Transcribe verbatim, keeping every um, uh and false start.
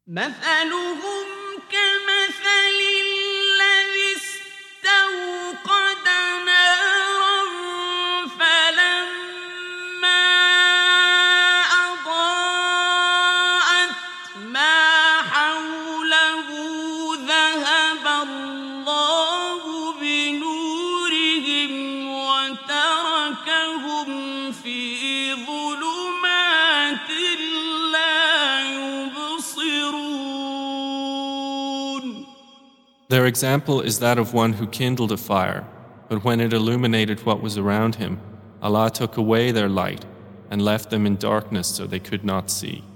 مثلهم كمثل الذي استوقد نارا فلما أضاءت ما حوله ذهب الله بنورهم وتركهم في ظلمات لا يبصرون. Their example is that of one who kindled a fire, but when it illuminated what was around him, Allah took away their light and left them in darkness so they could not see.